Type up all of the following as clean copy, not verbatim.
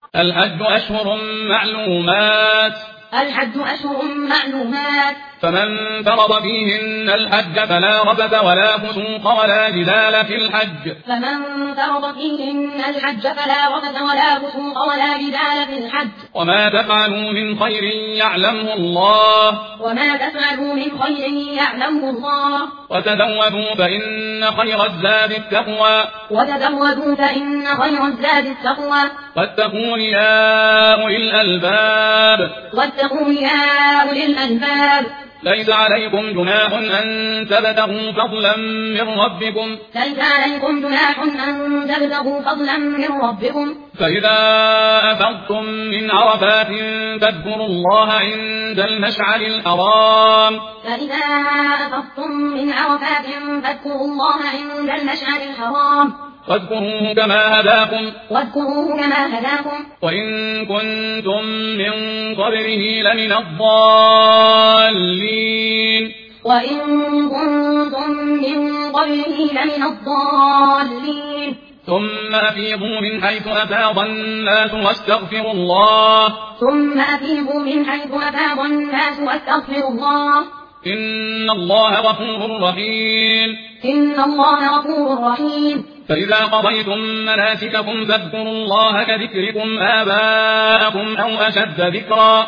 الحج أشهر معلومات فمن فرض فيهن الحج فلا رفث ولا فسوق ولا جدال في الحج وما تفعلوا من خير يعلمه الله وتزودوا فإن خير الزاد التقوى واتقون يا أولي الألباب ليس عليكم جناح أن تبتغوا فضلا من ربكم فإذا أفضتم من عرفات فاذكروا الله عند المشعر الحرام واذكروه كما هداكم وإن كنتم من قبله لمن الضالين ثم أفيضوا من حيث أفاض الناس واستغفروا الله إن الله غفور رحيم فإذا قضيتم مناسككم فاذكروا الله كذكركم آباءكم أو أشد ذكرا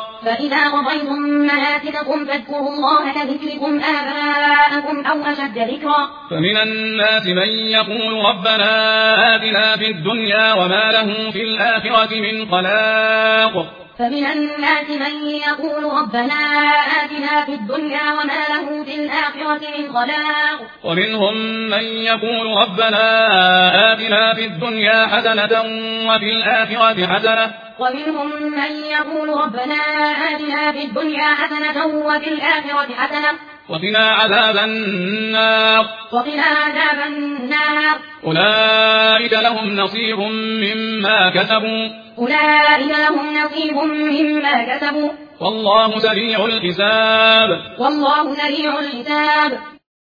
فمن الناس من يقول ربنا آتنا في الدنيا وما له في الآخرة من خلاق ومنهم من يقول ربنا آتنا في الدنيا حسنة وفي الآخرة حسنة وقنا عذاب النار أولئك لهم نصيب مما كسبوا والله سريع الحساب